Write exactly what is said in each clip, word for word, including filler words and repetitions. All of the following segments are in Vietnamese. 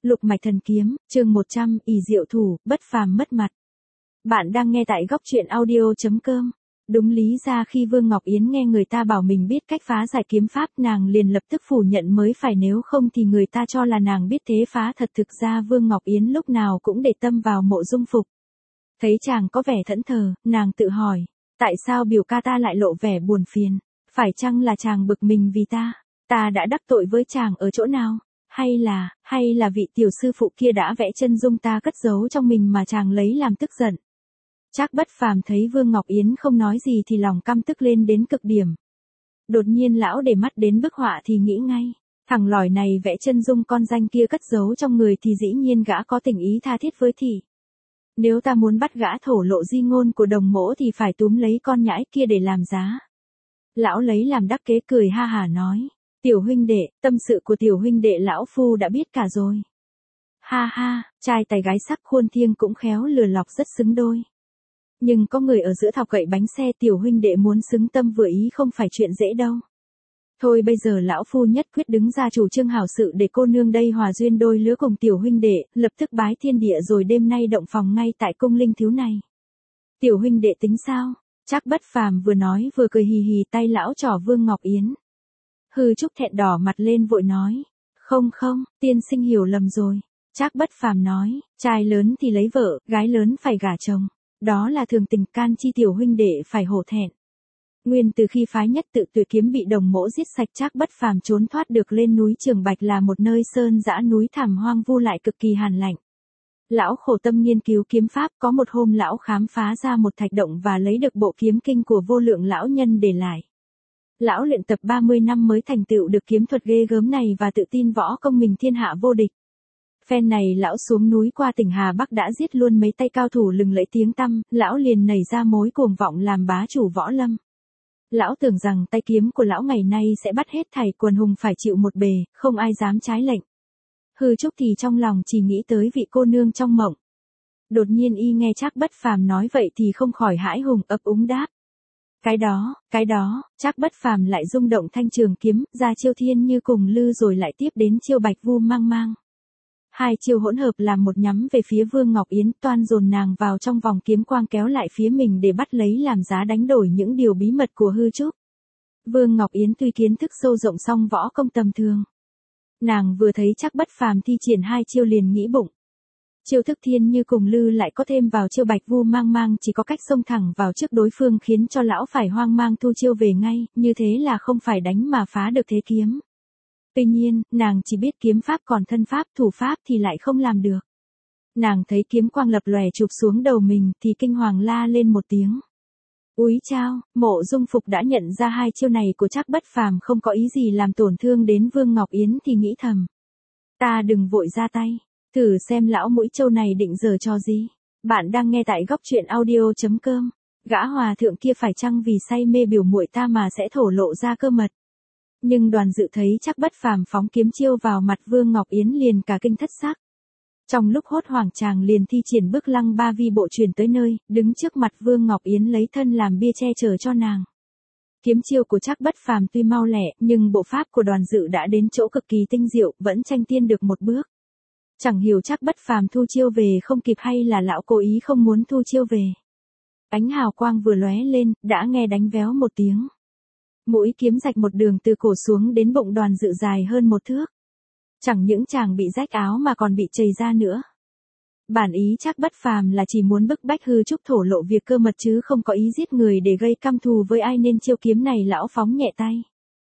Lục mạch thần kiếm, chương một trăm, ỷ diệu thủ, bất phàm mất mặt. Bạn đang nghe tại góc truyện audio chấm com. Đúng lý ra khi Vương Ngọc Yến nghe người ta bảo mình biết cách phá giải kiếm pháp, nàng liền lập tức phủ nhận mới phải, nếu không thì người ta cho là nàng biết thế phá thật. Thực ra Vương Ngọc Yến lúc nào cũng để tâm vào Mộ Dung Phục. Thấy chàng có vẻ thẫn thờ, nàng tự hỏi, tại sao biểu ca ta lại lộ vẻ buồn phiền? Phải chăng là chàng bực mình vì ta? Ta đã đắc tội với chàng ở chỗ nào? Hay là, hay là vị tiểu sư phụ kia đã vẽ chân dung ta cất giấu trong mình mà chàng lấy làm tức giận? Trác Bất Phàm thấy Vương Ngọc Yến không nói gì thì lòng căm tức lên đến cực điểm. Đột nhiên lão để mắt đến bức họa thì nghĩ ngay, thằng lỏi này vẽ chân dung con danh kia cất giấu trong người thì dĩ nhiên gã có tình ý tha thiết với thị. Nếu ta muốn bắt gã thổ lộ di ngôn của Đồng Mỗ thì phải túm lấy con nhãi kia để làm giá. Lão lấy làm đắc kế, cười ha hả nói, tiểu huynh đệ, tâm sự của tiểu huynh đệ lão phu đã biết cả rồi. Ha ha, trai tài gái sắc, khuôn thiêng cũng khéo lừa lọc, rất xứng đôi. Nhưng có người ở giữa thọc gậy bánh xe, tiểu huynh đệ muốn xứng tâm vừa ý không phải chuyện dễ đâu. Thôi bây giờ lão phu nhất quyết đứng ra chủ trương hảo sự để cô nương đây hòa duyên đôi lứa cùng tiểu huynh đệ, lập tức bái thiên địa rồi đêm nay động phòng ngay tại cung linh thiếu này. Tiểu huynh đệ tính sao? Trác Bất Phàm vừa nói vừa cười hì hì, tay lão trỏ Vương Ngọc Yến. Hư Trúc thẹn đỏ mặt lên vội nói, không không, tiên sinh hiểu lầm rồi. Trác Bất Phàm nói, trai lớn thì lấy vợ, gái lớn phải gả chồng. Đó là thường tình, can chi tiểu huynh đệ phải hổ thẹn. Nguyên từ khi phái nhất tự tuyệt kiếm bị Đồng Mỗ giết sạch, Trác Bất Phàm trốn thoát được lên núi Trường Bạch, là một nơi sơn dã núi thẳm hoang vu lại cực kỳ hàn lạnh. Lão khổ tâm nghiên cứu kiếm pháp, có một hôm lão khám phá ra một thạch động và lấy được bộ kiếm kinh của Vô Lượng lão nhân để lại. Lão luyện tập ba mươi năm mới thành tựu được kiếm thuật ghê gớm này và tự tin võ công mình thiên hạ vô địch. Phen này lão xuống núi qua tỉnh Hà Bắc đã giết luôn mấy tay cao thủ lừng lẫy tiếng tăm, lão liền nảy ra mối cuồng vọng làm bá chủ võ lâm. Lão tưởng rằng tay kiếm của lão ngày nay sẽ bắt hết thảy quần hùng phải chịu một bề, không ai dám trái lệnh. Hư Trúc thì trong lòng chỉ nghĩ tới vị cô nương trong mộng. Đột nhiên y nghe Trác Bất Phàm nói vậy thì không khỏi hãi hùng, ấp úng đáp. Cái đó, cái đó, Trác Bất Phàm lại rung động thanh trường kiếm, ra chiêu Thiên Như cùng Lư rồi lại tiếp đến chiêu Bạch Vu Mang Mang. Hai chiêu hỗn hợp làm một, nhắm về phía Vương Ngọc Yến, toan dồn nàng vào trong vòng kiếm quang kéo lại phía mình để bắt lấy làm giá đánh đổi những điều bí mật của Hư Trúc. Vương Ngọc Yến tuy kiến thức sâu rộng song võ công tầm thường. Nàng vừa thấy Trác Bất Phàm thi triển hai chiêu liền nghĩ bụng. Chiêu thức Thiên Như cùng Lư lại có thêm vào chiêu Bạch Vu Mang Mang, chỉ có cách xông thẳng vào trước đối phương khiến cho lão phải hoang mang thu chiêu về ngay, như thế là không phải đánh mà phá được thế kiếm. Tuy nhiên, nàng chỉ biết kiếm pháp còn thân pháp, thủ pháp thì lại không làm được. Nàng thấy kiếm quang lập lòe chụp xuống đầu mình thì kinh hoàng la lên một tiếng. Úi chao, Mộ Dung Phục đã nhận ra hai chiêu này của Trác Bất Phàm không có ý gì làm tổn thương đến Vương Ngọc Yến thì nghĩ thầm. Ta đừng vội ra tay, thử xem lão mũi trâu này định giở trò gì. Bạn đang nghe tại góc truyện audio chấm com. Gã hòa thượng kia phải chăng vì say mê biểu muội ta mà sẽ thổ lộ ra cơ mật? Nhưng Đoàn Dự thấy Trác Bất Phàm phóng kiếm chiêu vào mặt Vương Ngọc Yến liền cả kinh thất sắc. Trong lúc hốt hoảng chàng liền thi triển bước lăng ba vi bộ chuyển tới nơi, đứng trước mặt Vương Ngọc Yến lấy thân làm bia che chở cho nàng. Kiếm chiêu của Trác Bất Phàm tuy mau lẹ, nhưng bộ pháp của Đoàn Dự đã đến chỗ cực kỳ tinh diệu, vẫn tranh tiên được một bước. Chẳng hiểu Trác Bất Phàm thu chiêu về không kịp hay là lão cố ý không muốn thu chiêu về. Ánh hào quang vừa lóe lên, đã nghe đánh véo một tiếng. Mũi kiếm rạch một đường từ cổ xuống đến bụng Đoàn Dự dài hơn một thước. Chẳng những chàng bị rách áo mà còn bị chầy ra nữa. Bản ý Trác Bất Phàm là chỉ muốn bức bách Hư Trúc thổ lộ việc cơ mật chứ không có ý giết người để gây căm thù với ai, nên chiêu kiếm này lão phóng nhẹ tay.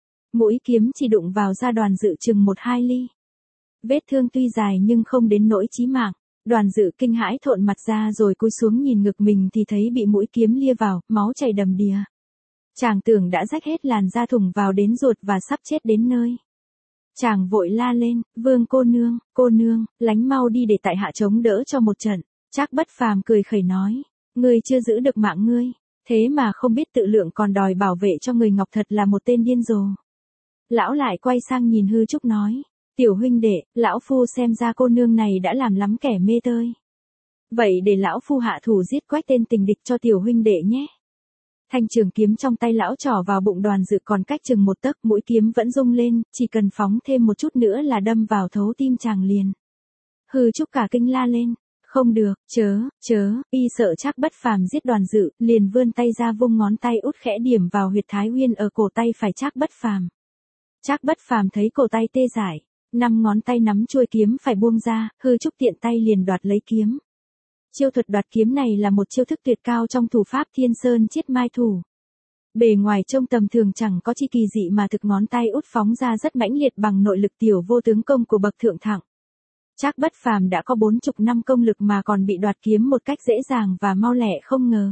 Mũi kiếm chỉ đụng vào da Đoàn Dự chừng một hai ly. Vết thương tuy dài nhưng không đến nỗi chí mạng. Đoàn Dự kinh hãi thộn mặt ra rồi cúi xuống nhìn ngực mình thì thấy bị mũi kiếm lia vào, máu chảy đầm đìa. Chàng tưởng đã rách hết làn da thủng vào đến ruột và sắp chết đến nơi. Chàng vội la lên, Vương cô nương, cô nương, lánh mau đi để tại hạ chống đỡ cho một trận. Trác Bất Phàm cười khẩy nói, ngươi chưa giữ được mạng ngươi, thế mà không biết tự lượng còn đòi bảo vệ cho người Ngọc, thật là một tên điên rồ. Lão lại quay sang nhìn Hư Trúc nói, tiểu huynh đệ, lão phu xem ra cô nương này đã làm lắm kẻ mê tơi. Vậy để lão phu hạ thủ giết quách tên tình địch cho tiểu huynh đệ nhé. Thanh trường kiếm trong tay lão trỏ vào bụng Đoàn Dự còn cách chừng một tấc, mũi kiếm vẫn rung lên, chỉ cần phóng thêm một chút nữa là đâm vào thấu tim chàng liền. Hư Trúc cả kinh la lên. Không được, chớ, chớ, y sợ Trác Bất Phàm giết Đoàn Dự, liền vươn tay ra vung ngón tay út khẽ điểm vào huyệt Thái Uyên ở cổ tay phải Trác Bất Phàm. Trác Bất Phàm thấy cổ tay tê dại, năm ngón tay nắm chuôi kiếm phải buông ra, Hư Trúc tiện tay liền đoạt lấy kiếm. Chiêu thuật đoạt kiếm này là một chiêu thức tuyệt cao trong thủ pháp Thiên Sơn Chiết Mai thủ. Bề ngoài trông tầm thường chẳng có chi kỳ dị mà thực ngón tay út phóng ra rất mãnh liệt bằng nội lực tiểu vô tướng công của bậc thượng thặng. Trác Bất Phàm đã có bốn chục năm công lực mà còn bị đoạt kiếm một cách dễ dàng và mau lẹ không ngờ.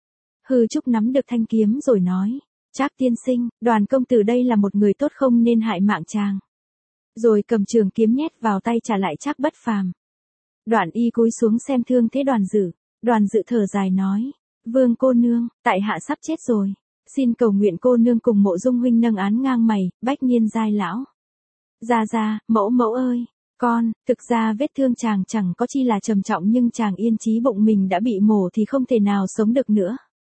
Hư Trúc nắm được thanh kiếm rồi nói, Trác tiên sinh, Đoàn công tử đây là một người tốt không nên hại mạng chàng. Rồi cầm trường kiếm nhét vào tay trả lại Trác Bất Phàm. Đoạn y cúi xuống xem thương thế Đoàn Dự, Đoàn Dự thở dài nói, Vương cô nương, tại hạ sắp chết rồi, xin cầu nguyện cô nương cùng Mộ Dung huynh nâng án ngang mày, bách niên giai lão. Ra ra, mẫu mẫu ơi. Con, thực ra vết thương chàng chẳng có chi là trầm trọng nhưng chàng yên chí bụng mình đã bị mổ thì không thể nào sống được nữa.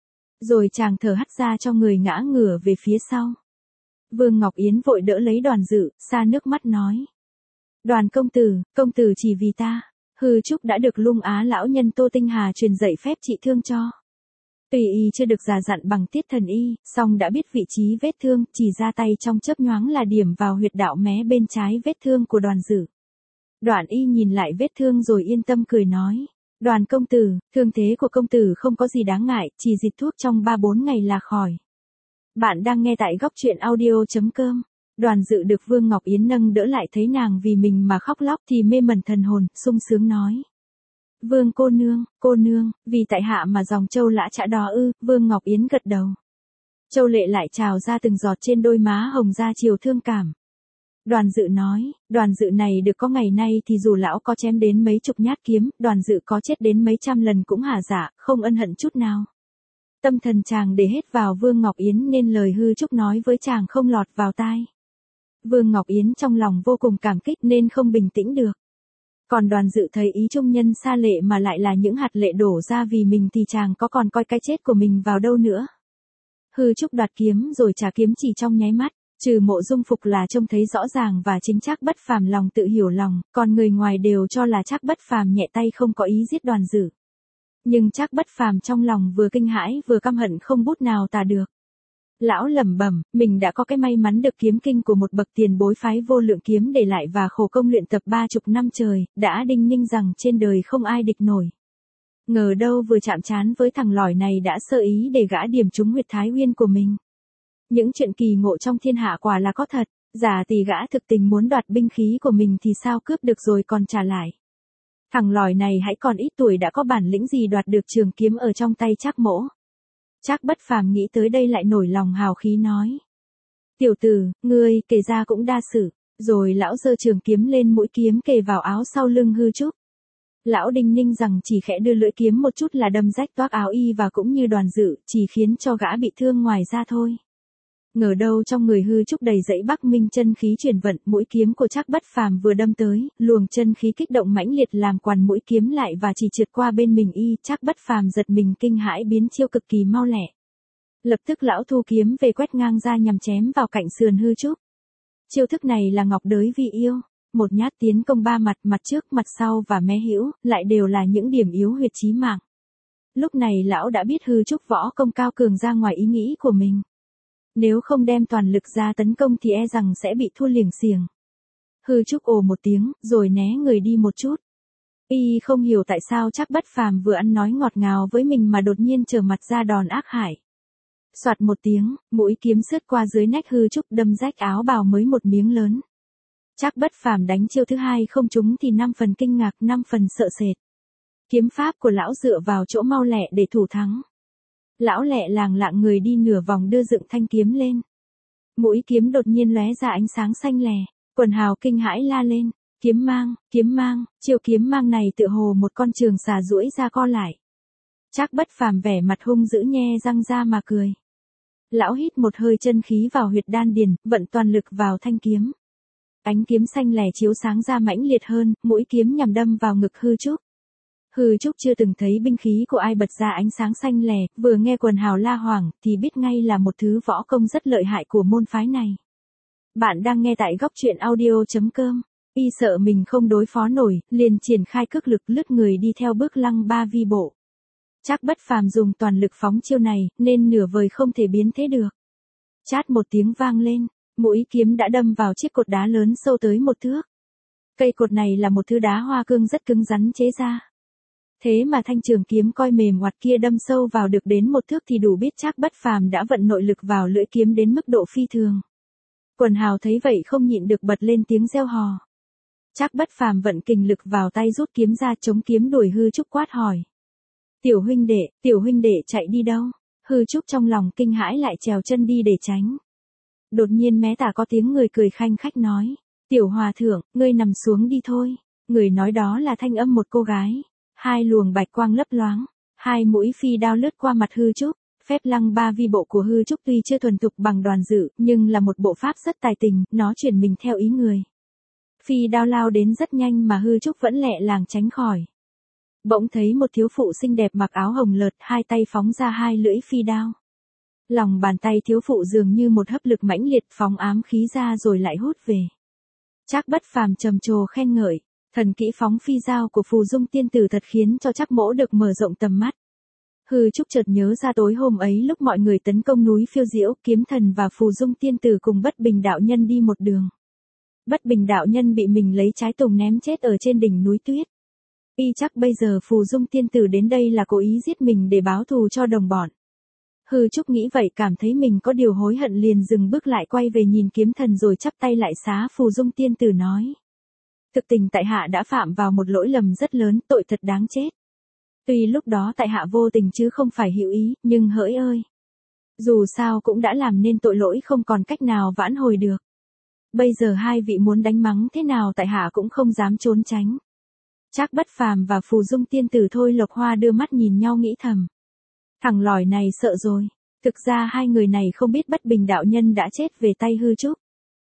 Rồi chàng thở hắt ra cho người ngã ngửa về phía sau. Vương Ngọc Yến vội đỡ lấy Đoàn Dự, xa nước mắt nói. Đoàn công tử, công tử chỉ vì ta, Hư Trúc đã được Lung Á lão nhân Tô Tinh Hà truyền dạy phép trị thương cho. Tuy y chưa được già dặn bằng tiết thần y, song đã biết vị trí vết thương, chỉ ra tay trong chớp nhoáng là điểm vào huyệt đạo mé bên trái vết thương của Đoàn Dự. Đoạn y nhìn lại vết thương rồi yên tâm cười nói, Đoàn công tử, thương thế của công tử không có gì đáng ngại, chỉ dịch thuốc trong ba bốn ngày là khỏi. Bạn đang nghe tại góc truyện audio.com. Đoàn Dự được Vương Ngọc Yến nâng đỡ lại thấy nàng vì mình mà khóc lóc thì mê mẩn thần hồn, sung sướng nói. Vương cô nương, cô nương, vì tại hạ mà dòng châu lã chã đó ư, Vương Ngọc Yến gật đầu. Châu lệ lại trào ra từng giọt trên đôi má hồng ra chiều thương cảm. Đoàn Dự nói, Đoàn Dự này được có ngày nay thì dù lão có chém đến mấy chục nhát kiếm, Đoàn Dự có chết đến mấy trăm lần cũng hả dạ, không ân hận chút nào. Tâm thần chàng để hết vào Vương Ngọc Yến nên lời Hư Trúc nói với chàng không lọt vào tai. Vương Ngọc Yến trong lòng vô cùng cảm kích nên không bình tĩnh được. Còn Đoàn Dự thấy ý trung nhân xa lệ mà lại là những hạt lệ đổ ra vì mình thì chàng có còn coi cái chết của mình vào đâu nữa. Hư Trúc đoạt kiếm rồi trả kiếm chỉ trong nháy mắt. Trừ Mộ Dung Phục là trông thấy rõ ràng và chính Trác Bất Phàm lòng tự hiểu lòng, còn người ngoài đều cho là Trác Bất Phàm nhẹ tay không có ý giết Đoàn Dự. Nhưng Trác Bất Phàm trong lòng vừa kinh hãi vừa căm hận không bút nào tả được. Lão lẩm bẩm, mình đã có cái may mắn được kiếm kinh của một bậc tiền bối phái Vô Lượng Kiếm để lại và khổ công luyện tập ba chục năm trời, đã đinh ninh rằng trên đời không ai địch nổi. Ngờ đâu vừa chạm trán với thằng lỏi này đã sơ ý để gã điểm trúng huyệt Thái Uyên của mình. Những chuyện kỳ ngộ trong thiên hạ quả là có thật, giả tỷ gã thực tình muốn đoạt binh khí của mình thì sao cướp được rồi còn trả lại. Thằng lòi này hãy còn ít tuổi đã có bản lĩnh gì đoạt được trường kiếm ở trong tay Trác mỗ. Trác Bất Phàm nghĩ tới đây lại nổi lòng hào khí nói. Tiểu tử, ngươi, kể ra cũng đa sự, rồi lão giơ trường kiếm lên mũi kiếm kề vào áo sau lưng Hư Trúc. Lão đinh ninh rằng chỉ khẽ đưa lưỡi kiếm một chút là đâm rách toác áo y và cũng như Đoàn Dự, chỉ khiến cho gã bị thương ngoài ra thôi. Ngờ đâu trong người Hư Trúc đầy dẫy Bắc Minh chân khí chuyển vận, mũi kiếm của Trác Bất Phàm vừa đâm tới, luồng chân khí kích động mãnh liệt làm quằn mũi kiếm lại và chỉ trượt qua bên mình y, Trác Bất Phàm giật mình kinh hãi biến chiêu cực kỳ mau lẹ. Lập tức lão thu kiếm về quét ngang ra nhằm chém vào cạnh sườn Hư Trúc. Chiêu thức này là ngọc đới vi yêu, một nhát tiến công ba mặt, mặt trước, mặt sau và mé hữu, lại đều là những điểm yếu huyệt chí mạng. Lúc này lão đã biết Hư Trúc võ công cao cường ra ngoài ý nghĩ của mình. Nếu không đem toàn lực ra tấn công thì e rằng sẽ bị thua liềng xiềng. Hư Trúc ồ một tiếng, rồi né người đi một chút. Y không hiểu tại sao Trác Bất Phàm vừa ăn nói ngọt ngào với mình mà đột nhiên trở mặt ra đòn ác hại. Soạt một tiếng, mũi kiếm sướt qua dưới nách Hư Trúc đâm rách áo bào mới một miếng lớn. Trác Bất Phàm đánh chiêu thứ hai không trúng thì năm phần kinh ngạc, năm phần sợ sệt. Kiếm pháp của lão dựa vào chỗ mau lẹ để thủ thắng. Lão lẹ làng lạng người đi nửa vòng đưa dựng thanh kiếm lên. Mũi kiếm đột nhiên lóe ra ánh sáng xanh lè, quần hào kinh hãi la lên, kiếm mang, kiếm mang, chiêu kiếm mang này tựa hồ một con trường xà duỗi ra co lại. Trác Bất Phàm vẻ mặt hung dữ nhe răng ra mà cười. Lão hít một hơi chân khí vào huyệt đan điền, vận toàn lực vào thanh kiếm. Ánh kiếm xanh lè chiếu sáng ra mãnh liệt hơn, mũi kiếm nhằm đâm vào ngực Hư Trúc. Hư Trúc chưa từng thấy binh khí của ai bật ra ánh sáng xanh lè, vừa nghe quần hào la hoảng thì biết ngay là một thứ võ công rất lợi hại của môn phái này. Bạn đang nghe tại góc truyện audio chấm com. Y sợ mình không đối phó nổi, liền triển khai cước lực lướt người đi theo bước lăng ba vi bộ. Trác Bất Phàm dùng toàn lực phóng chiêu này, nên nửa vời không thể biến thế được. Chát một tiếng vang lên, mũi kiếm đã đâm vào chiếc cột đá lớn sâu tới một thước. Cây cột này là một thứ đá hoa cương rất cứng rắn chế ra. Thế mà thanh trường kiếm coi mềm ngoặt kia đâm sâu vào được đến một thước thì đủ biết Trác Bất Phàm đã vận nội lực vào lưỡi kiếm đến mức độ phi thường. Quần hào thấy vậy không nhịn được bật lên tiếng reo hò. Trác Bất Phàm vận kình lực vào tay rút kiếm ra chống kiếm đuổi Hư Trúc quát hỏi. Tiểu huynh đệ, tiểu huynh đệ chạy đi đâu? Hư Trúc trong lòng kinh hãi lại trèo chân đi để tránh. Đột nhiên mé tả có tiếng người cười khanh khách nói. Tiểu hòa thượng, ngươi nằm xuống đi thôi. Người nói đó là thanh âm một cô gái. Hai luồng bạch quang lấp loáng. Hai mũi phi đao lướt qua mặt Hư Trúc. Phép lăng ba vi bộ của Hư Trúc tuy chưa thuần thục bằng Đoàn Dự, nhưng là một bộ pháp rất tài tình, nó chuyển mình theo ý người. Phi đao lao đến rất nhanh mà Hư Trúc vẫn lẹ làng tránh khỏi. Bỗng thấy một thiếu phụ xinh đẹp mặc áo hồng lợt, hai tay phóng ra hai lưỡi phi đao. Lòng bàn tay thiếu phụ dường như một hấp lực mãnh liệt phóng ám khí ra rồi lại hút về. Trác Bất Phàm trầm trồ khen ngợi, thần kỹ phóng phi dao của Phù Dung tiên tử thật khiến cho Trác Mỗ được mở rộng tầm mắt. Hư Trúc chợt nhớ ra tối hôm ấy lúc mọi người tấn công núi Phiêu Diễu, Kiếm Thần và Phù Dung tiên tử cùng Bất Bình đạo nhân đi một đường. Bất Bình đạo nhân bị mình lấy trái tùng ném chết ở trên đỉnh núi tuyết. Y chắc bây giờ Phù Dung tiên tử đến đây là cố ý giết mình để báo thù cho đồng bọn. Hư Trúc nghĩ vậy cảm thấy mình có điều hối hận liền dừng bước lại quay về nhìn Kiếm Thần rồi chắp tay lại xá Phù Dung tiên tử nói. Thực tình tại hạ đã phạm vào một lỗi lầm rất lớn, tội thật đáng chết. Tuy lúc đó tại hạ vô tình chứ không phải hữu ý, nhưng hỡi ơi! Dù sao cũng đã làm nên tội lỗi không còn cách nào vãn hồi được. Bây giờ hai vị muốn đánh mắng thế nào tại hạ cũng không dám trốn tránh. Trác Bất Phàm và Phù Dung tiên tử Thôi Lộc Hoa đưa mắt nhìn nhau nghĩ thầm. Thằng lòi này sợ rồi. Thực ra hai người này không biết Bất Bình đạo nhân đã chết về tay Hư Trúc.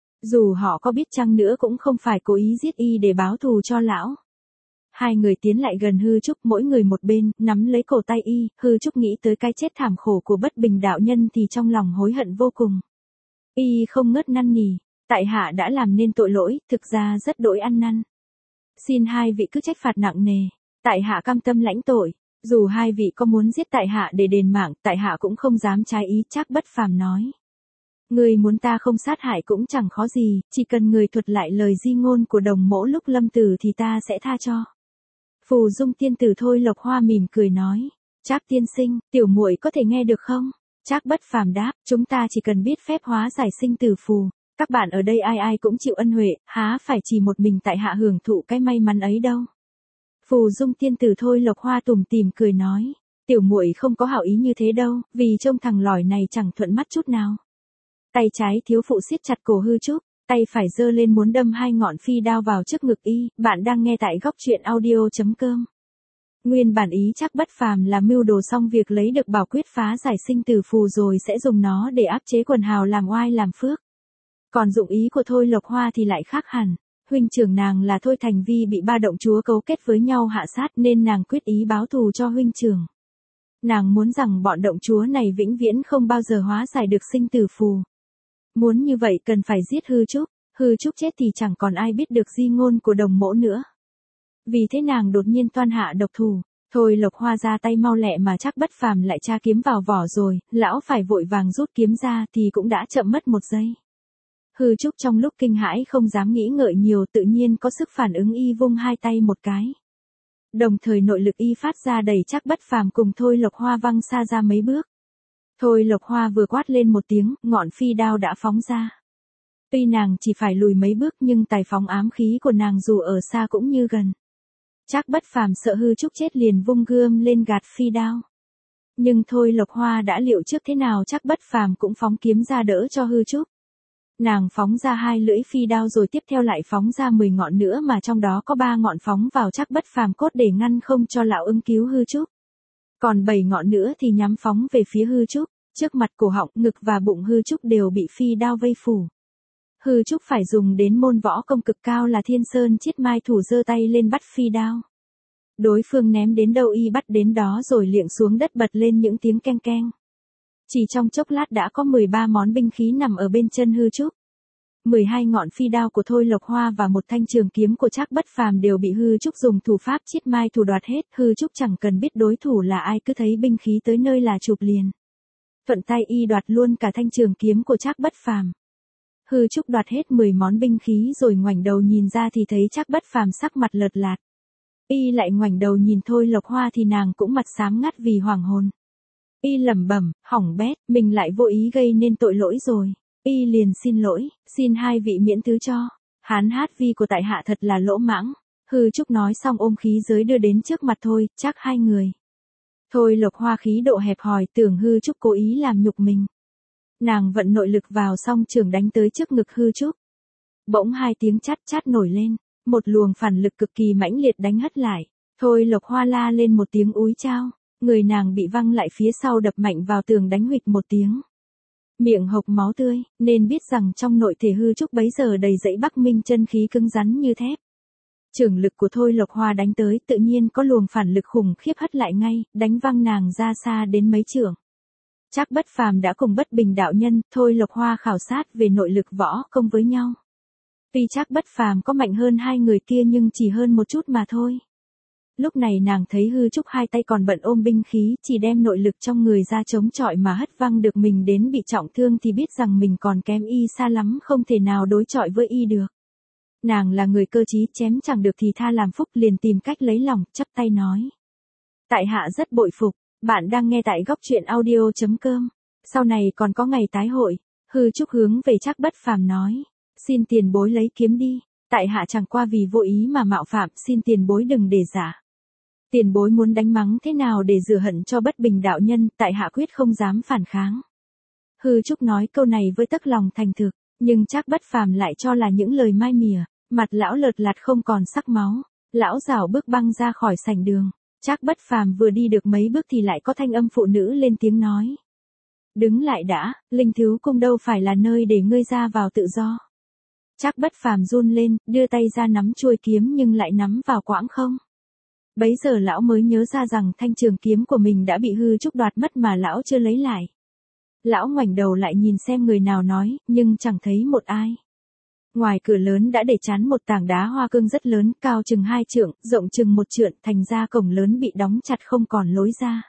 Dù họ có biết chăng nữa cũng không phải cố ý giết y để báo thù cho lão. Hai người tiến lại gần Hư Trúc mỗi người một bên, nắm lấy cổ tay y, Hư Trúc nghĩ tới cái chết thảm khổ của Bất Bình đạo nhân thì trong lòng hối hận vô cùng. Y không ngớt năn nỉ, tại hạ đã làm nên tội lỗi, thực ra rất đỗi ăn năn. Xin hai vị cứ trách phạt nặng nề, tại hạ cam tâm lãnh tội, dù hai vị có muốn giết tại hạ để đền mạng, tại hạ cũng không dám trái ý. Trác Bất Phàm nói. Người muốn ta không sát hại cũng chẳng khó gì, chỉ cần người thuật lại lời di ngôn của đồng mỗ lúc lâm tử thì ta sẽ tha cho. Phù Dung tiên tử Thôi Lộc Hoa mỉm cười nói, Trác tiên sinh, tiểu muội có thể nghe được không? Trác Bất Phàm đáp, chúng ta chỉ cần biết phép hóa giải sinh tử phù. Các bạn ở đây ai ai cũng chịu ân huệ, há phải chỉ một mình tại hạ hưởng thụ cái may mắn ấy đâu. Phù Dung tiên tử Thôi Lộc Hoa tủm tỉm cười nói, tiểu muội không có hảo ý như thế đâu, vì trông thằng lòi này chẳng thuận mắt chút nào. Tay trái thiếu phụ siết chặt cổ Hư Trúc, tay phải giơ lên muốn đâm hai ngọn phi đao vào trước ngực y. Bạn đang nghe tại góc truyện audio chấm com. Nguyên bản ý Trác Bất Phàm là mưu đồ xong việc lấy được bảo quyết phá giải sinh tử phù rồi sẽ dùng nó để áp chế quần hào làm oai làm phước. Còn dụng ý của Thôi Lộc Hoa thì lại khác hẳn. Huynh trưởng nàng là Thôi Thành Vi bị ba động chúa cấu kết với nhau hạ sát nên nàng quyết ý báo thù cho huynh trưởng. Nàng muốn rằng bọn động chúa này vĩnh viễn không bao giờ hóa giải được sinh tử phù. Muốn như vậy cần phải giết Hư Trúc, Hư Trúc chết thì chẳng còn ai biết được di ngôn của đồng mỗ nữa. Vì thế nàng đột nhiên toan hạ độc thủ, Thôi Lộc Hoa ra tay mau lẹ mà Trác Bất Phàm lại tra kiếm vào vỏ rồi, lão phải vội vàng rút kiếm ra thì cũng đã chậm mất một giây. Hư Trúc trong lúc kinh hãi không dám nghĩ ngợi nhiều tự nhiên có sức phản ứng y vung hai tay một cái. Đồng thời nội lực y phát ra đẩy Trác Bất Phàm cùng Thôi Lộc Hoa văng xa ra mấy bước. Thôi Lộc Hoa vừa quát lên một tiếng, ngọn phi đao đã phóng ra. Tuy nàng chỉ phải lùi mấy bước nhưng tài phóng ám khí của nàng dù ở xa cũng như gần. Trác Bất Phàm sợ Hư Trúc chết liền vung gươm lên gạt phi đao. Nhưng Thôi Lộc Hoa đã liệu trước thế nào Trác Bất Phàm cũng phóng kiếm ra đỡ cho Hư Trúc. Nàng phóng ra hai lưỡi phi đao rồi tiếp theo lại phóng ra mười ngọn nữa mà trong đó có ba ngọn phóng vào Trác Bất Phàm cốt để ngăn không cho lão ứng cứu Hư Trúc. Còn bảy ngọn nữa thì nhắm phóng về phía Hư Trúc, trước mặt cổ họng, ngực và bụng Hư Trúc đều bị phi đao vây phủ. Hư Trúc phải dùng đến môn võ công cực cao là Thiên Sơn Chiết Mai thủ giơ tay lên bắt phi đao. Đối phương ném đến đâu y bắt đến đó rồi liệng xuống đất bật lên những tiếng keng keng. Chỉ trong chốc lát đã có mười ba món binh khí nằm ở bên chân Hư Trúc. mười hai ngọn phi đao của Thôi Lộc Hoa và một thanh trường kiếm của Trác Bất Phàm đều bị Hư Trúc dùng thủ pháp chiết mai thủ đoạt hết. Hư Trúc chẳng cần biết đối thủ là ai, cứ thấy binh khí tới nơi là chụp liền. Thuận tay y đoạt luôn cả thanh trường kiếm của Trác Bất Phàm. Hư Trúc đoạt hết mười món binh khí rồi ngoảnh đầu nhìn ra thì thấy Trác Bất Phàm sắc mặt lợt lạt. Y lại ngoảnh đầu nhìn Thôi Lộc Hoa thì nàng cũng mặt xám ngắt vì hoảng hồn. Y lẩm bẩm, hỏng bét, mình lại vô ý gây nên tội lỗi rồi. Y liền xin lỗi, xin hai vị miễn thứ cho. Hán hát vi của tại hạ thật là lỗ mãng. Hư Trúc nói xong ôm khí giới đưa đến trước mặt Thôi, chắc hai người. Thôi Lộc Hoa khí độ hẹp hòi, tưởng Hư Trúc cố ý làm nhục mình. Nàng vận nội lực vào xong trường đánh tới trước ngực Hư Trúc. Bỗng hai tiếng chát chát nổi lên, một luồng phản lực cực kỳ mãnh liệt đánh hất lại. Thôi Lộc Hoa la lên một tiếng úi chao, người nàng bị văng lại phía sau đập mạnh vào tường đánh huỵch một tiếng. Miệng hộc máu tươi, nên biết rằng trong nội thể Hư Trúc bấy giờ đầy dẫy Bắc Minh chân khí cứng rắn như thép. Chưởng lực của Thôi Lộc Hoa đánh tới tự nhiên có luồng phản lực khủng khiếp hất lại ngay, đánh văng nàng ra xa đến mấy trượng. Trác Bất Phàm đã cùng Bất Bình đạo nhân, Thôi Lộc Hoa khảo sát về nội lực võ công với nhau. Tuy Trác Bất Phàm có mạnh hơn hai người kia nhưng chỉ hơn một chút mà thôi. Lúc này nàng thấy Hư Trúc hai tay còn bận ôm binh khí, chỉ đem nội lực trong người ra chống chọi mà hất văng được mình đến bị trọng thương thì biết rằng mình còn kém y xa lắm, không thể nào đối chọi với y được. Nàng là người cơ trí, chém chẳng được thì tha làm phúc, liền tìm cách lấy lòng, chắp tay nói. Tại hạ rất bội phục, bạn đang nghe tại góc truyện audio chấm com. Sau này còn có ngày tái hội. Hư Trúc hướng về Trác Bất Phàm nói. Xin tiền bối lấy kiếm đi, tại hạ chẳng qua vì vô ý mà mạo phạm, xin tiền bối đừng để giả. Tiền bối muốn đánh mắng thế nào để rửa hận cho Bất Bình đạo nhân, tại hạ quyết không dám phản kháng. Hư Trúc nói câu này với tấc lòng thành thực, nhưng Trác Bất Phàm lại cho là những lời mai mỉa, mặt lão lợt lạt không còn sắc máu, lão rảo bước băng ra khỏi sảnh đường. Trác Bất Phàm vừa đi được mấy bước thì lại có thanh âm phụ nữ lên tiếng nói. Đứng lại đã, Linh Thiếu Cung đâu phải là nơi để ngươi ra vào tự do. Trác Bất Phàm run lên, đưa tay ra nắm chuôi kiếm nhưng lại nắm vào quãng không. Bấy giờ lão mới nhớ ra rằng thanh trường kiếm của mình đã bị Hư Trúc đoạt mất mà lão chưa lấy lại. Lão ngoảnh đầu lại nhìn xem người nào nói, nhưng chẳng thấy một ai. Ngoài cửa lớn đã để chắn một tảng đá hoa cương rất lớn, cao chừng hai trượng, rộng chừng một trượng, thành ra cổng lớn bị đóng chặt không còn lối ra.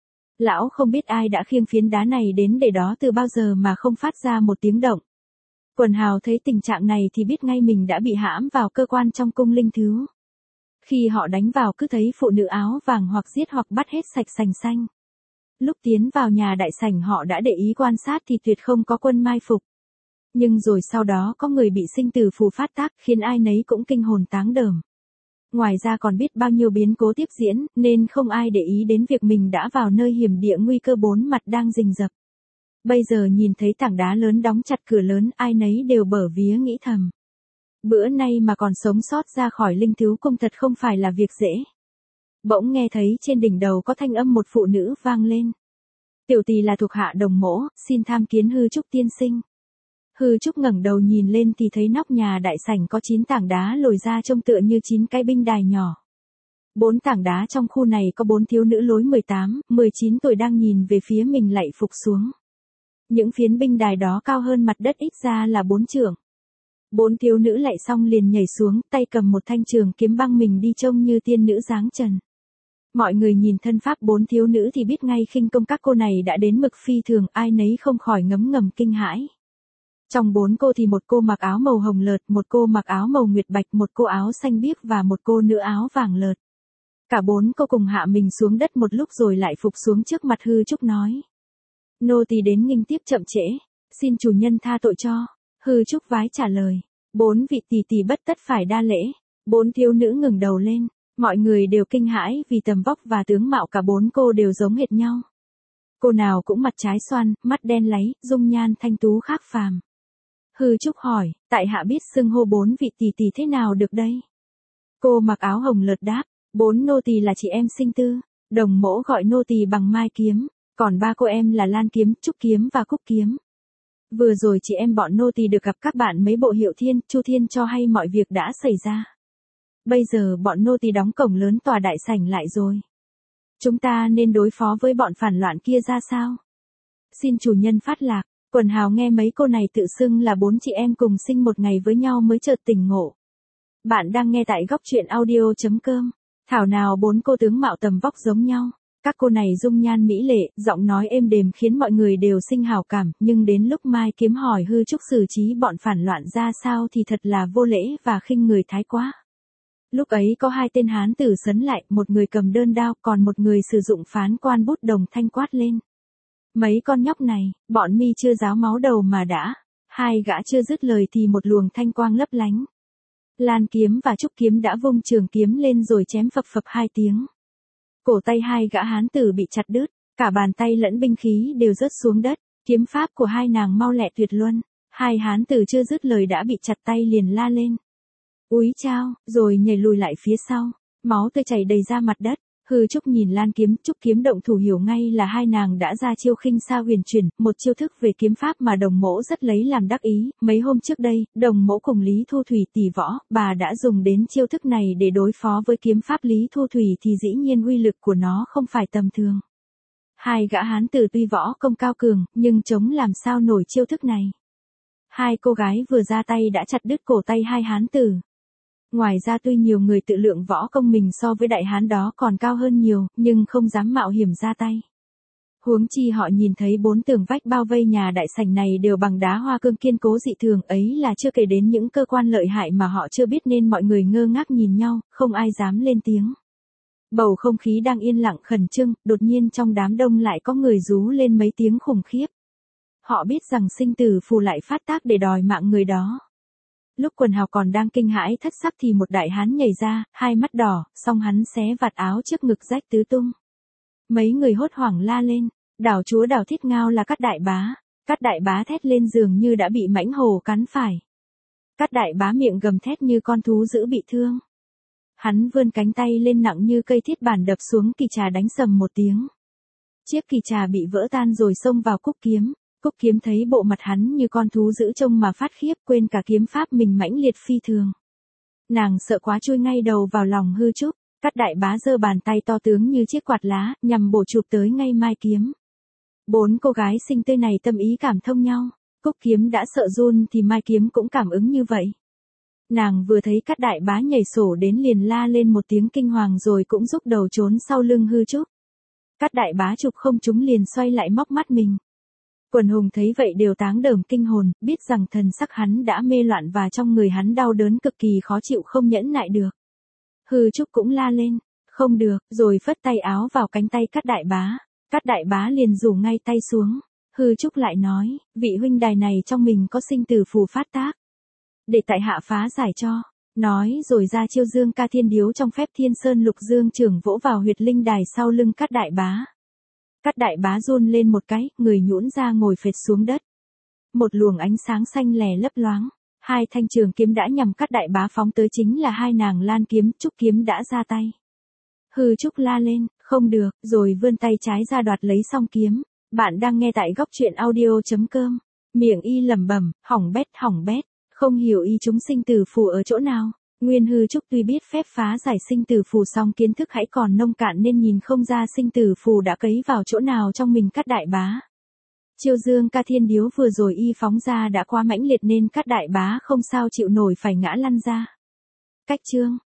Lão không biết ai đã khiêng phiến đá này đến để đó từ bao giờ mà không phát ra một tiếng động. Quần hào thấy tình trạng này thì biết ngay mình đã bị hãm vào cơ quan trong cung linh thứ. Khi họ đánh vào cứ thấy phụ nữ áo vàng hoặc giết hoặc bắt hết sạch sành xanh. Lúc tiến vào nhà đại sảnh họ đã để ý quan sát thì tuyệt không có quân mai phục. Nhưng rồi sau đó có người bị sinh tử phù phát tác khiến ai nấy cũng kinh hồn táng đờm. Ngoài ra còn biết bao nhiêu biến cố tiếp diễn nên không ai để ý đến việc mình đã vào nơi hiểm địa nguy cơ bốn mặt đang rình rập. Bây giờ nhìn thấy tảng đá lớn đóng chặt cửa lớn ai nấy đều bở vía nghĩ thầm. Bữa nay mà còn sống sót ra khỏi Linh Thiếu Cung thật không phải là việc dễ. Bỗng nghe thấy trên đỉnh đầu có thanh âm một phụ nữ vang lên. Tiểu tỳ là thuộc hạ Đồng Mỗ, xin tham kiến Hư Trúc tiên sinh. Hư Trúc ngẩng đầu nhìn lên thì thấy nóc nhà đại sảnh có chín tảng đá lồi ra trông tựa như chín cái binh đài nhỏ. Bốn tảng đá trong khu này có bốn thiếu nữ lối mười tám, mười chín tuổi đang nhìn về phía mình lạy phục xuống. Những phiến binh đài đó cao hơn mặt đất ít ra là bốn trượng. Bốn thiếu nữ lạy xong liền nhảy xuống, tay cầm một thanh trường kiếm băng mình đi trông như tiên nữ dáng trần. Mọi người nhìn thân pháp bốn thiếu nữ thì biết ngay khinh công các cô này đã đến mực phi thường, ai nấy không khỏi ngấm ngầm kinh hãi. Trong bốn cô thì một cô mặc áo màu hồng lợt, một cô mặc áo màu nguyệt bạch, một cô áo xanh biếc và một cô nữ áo vàng lợt. Cả bốn cô cùng hạ mình xuống đất một lúc rồi lại phục xuống trước mặt Hư Trúc nói. Nô tỳ đến nghinh tiếp chậm trễ, xin chủ nhân tha tội cho. Hư Trúc vái trả lời. Bốn vị tỷ tỷ bất tất phải đa lễ. Bốn thiếu nữ ngừng đầu lên. Mọi người đều kinh hãi vì tầm vóc và tướng mạo cả bốn cô đều giống hệt nhau. Cô nào cũng mặt trái xoan, mắt đen láy, dung nhan thanh tú khác phàm. Hư Trúc hỏi, tại hạ biết xưng hô bốn vị tỷ tỷ thế nào được đây? Cô mặc áo hồng lợt đáp, bốn nô tỳ là chị em sinh tư, Đồng Mỗ gọi nô tỳ bằng Mai Kiếm, còn ba cô em là Lan Kiếm, Trúc Kiếm và Cúc Kiếm. Vừa rồi chị em bọn nô tỳ được gặp các bạn mấy bộ Hiệu Thiên, Chu Thiên cho hay mọi việc đã xảy ra. Bây giờ bọn nô tỳ đóng cổng lớn tòa đại sảnh lại rồi. Chúng ta nên đối phó với bọn phản loạn kia ra sao? Xin chủ nhân phát lạc. Quần hào nghe mấy cô này tự xưng là bốn chị em cùng sinh một ngày với nhau mới chợt tỉnh ngộ. Bạn đang nghe tại góc truyện audio.com. Thảo nào bốn cô tướng mạo tầm vóc giống nhau. Các cô này dung nhan mỹ lệ, giọng nói êm đềm khiến mọi người đều sinh hảo cảm, nhưng đến lúc Mai Kiếm hỏi Hư Trúc xử trí bọn phản loạn ra sao thì thật là vô lễ và khinh người thái quá. Lúc ấy có hai tên hán tử sấn lại, một người cầm đơn đao, còn một người sử dụng phán quan bút đồng thanh quát lên. Mấy con nhóc này, bọn mi chưa ráo máu đầu mà đã. Hai gã chưa dứt lời thì một luồng thanh quang lấp lánh. Lan Kiếm và Trúc Kiếm đã vung trường kiếm lên rồi chém phập phập hai tiếng. Cổ tay hai gã hán tử bị chặt đứt, cả bàn tay lẫn binh khí đều rớt xuống đất. Kiếm pháp của hai nàng mau lẹ tuyệt luân. Hai hán tử chưa dứt lời đã bị chặt tay liền la lên. Úi chao, rồi nhảy lùi lại phía sau. Máu tươi chảy đầy ra mặt đất. Hư Trúc nhìn Lan Kiếm, Trúc Kiếm động thủ hiểu ngay là hai nàng đã ra chiêu khinh sa huyền chuyển, một chiêu thức về kiếm pháp mà Đồng Mỗ rất lấy làm đắc ý. Mấy hôm trước đây, Đồng Mỗ cùng Lý Thu Thủy tỷ võ, bà đã dùng đến chiêu thức này để đối phó với kiếm pháp Lý Thu Thủy thì dĩ nhiên uy lực của nó không phải tầm thường. Hai gã hán tử tuy võ công cao cường, nhưng chống làm sao nổi chiêu thức này. Hai cô gái vừa ra tay đã chặt đứt cổ tay hai hán tử. Ngoài ra tuy nhiều người tự lượng võ công mình so với đại hán đó còn cao hơn nhiều, nhưng không dám mạo hiểm ra tay. Huống chi họ nhìn thấy bốn tường vách bao vây nhà đại sảnh này đều bằng đá hoa cương kiên cố dị thường, ấy là chưa kể đến những cơ quan lợi hại mà họ chưa biết nên mọi người ngơ ngác nhìn nhau, không ai dám lên tiếng. Bầu không khí đang yên lặng khẩn trương, đột nhiên trong đám đông lại có người rú lên mấy tiếng khủng khiếp. Họ biết rằng sinh tử phù lại phát tác để đòi mạng người đó. Lúc quần hào còn đang kinh hãi thất sắc thì một đại hán nhảy ra, hai mắt đỏ, song hắn xé vạt áo trước ngực rách tứ tung. Mấy người hốt hoảng la lên, đảo chúa Đào Thiết Ngao là Cát đại bá. Cát đại bá thét lên dường như đã bị mãnh hổ cắn phải. Cát đại bá miệng gầm thét như con thú dữ bị thương. Hắn vươn cánh tay lên nặng như cây thiết bản đập xuống kỳ trà đánh sầm một tiếng. Chiếc kỳ trà bị vỡ tan rồi xông vào Cúc Kiếm. Cúc Kiếm thấy bộ mặt hắn như con thú dữ trông mà phát khiếp, quên cả kiếm pháp mình mãnh liệt phi thường. Nàng sợ quá chui ngay đầu vào lòng Hư Trúc. Cát đại bá giơ bàn tay to tướng như chiếc quạt lá, nhằm bổ chụp tới ngay Mai Kiếm. Bốn cô gái xinh tươi này tâm ý cảm thông nhau. Cúc Kiếm đã sợ run thì Mai Kiếm cũng cảm ứng như vậy. Nàng vừa thấy Cát đại bá nhảy sổ đến liền la lên một tiếng kinh hoàng rồi cũng rúc đầu trốn sau lưng Hư Trúc. Cát đại bá chụp không trúng liền xoay lại móc mắt mình. Quần hùng thấy vậy đều táng đờm kinh hồn, biết rằng thần sắc hắn đã mê loạn và trong người hắn đau đớn cực kỳ khó chịu không nhẫn nại được. Hư Trúc cũng la lên, không được, rồi phất tay áo vào cánh tay Cát đại bá. Cát đại bá liền rủ ngay tay xuống. Hư Trúc lại nói, vị huynh đài này trong mình có sinh tử phù phát tác. Để tại hạ phá giải cho. Nói rồi ra chiêu Dương Ca Thiên Điếu trong phép Thiên Sơn Lục Dương trưởng vỗ vào huyệt linh đài sau lưng Cát đại bá. Cát đại bá run lên một cái, người nhũn ra ngồi phệt xuống đất. Một luồng ánh sáng xanh lè lấp loáng. Hai thanh trường kiếm đã nhằm Cát đại bá phóng tới chính là hai nàng Lan Kiếm, Trúc Kiếm đã ra tay. Hư Trúc la lên, không được, rồi vươn tay trái ra đoạt lấy song kiếm. Bạn đang nghe tại góc truyện audio.com. Miệng y lẩm bẩm, hỏng bét hỏng bét, không hiểu y chúng sinh tử phù ở chỗ nào. Nguyên Hư Trúc tuy biết phép phá giải sinh tử phù song kiến thức hãy còn nông cạn nên nhìn không ra sinh tử phù đã cấy vào chỗ nào trong mình Cát đại bá. Chiêu Dương Ca Thiên Điếu vừa rồi y phóng ra đã quá mãnh liệt nên Cát đại bá không sao chịu nổi phải ngã lăn ra. Cách chương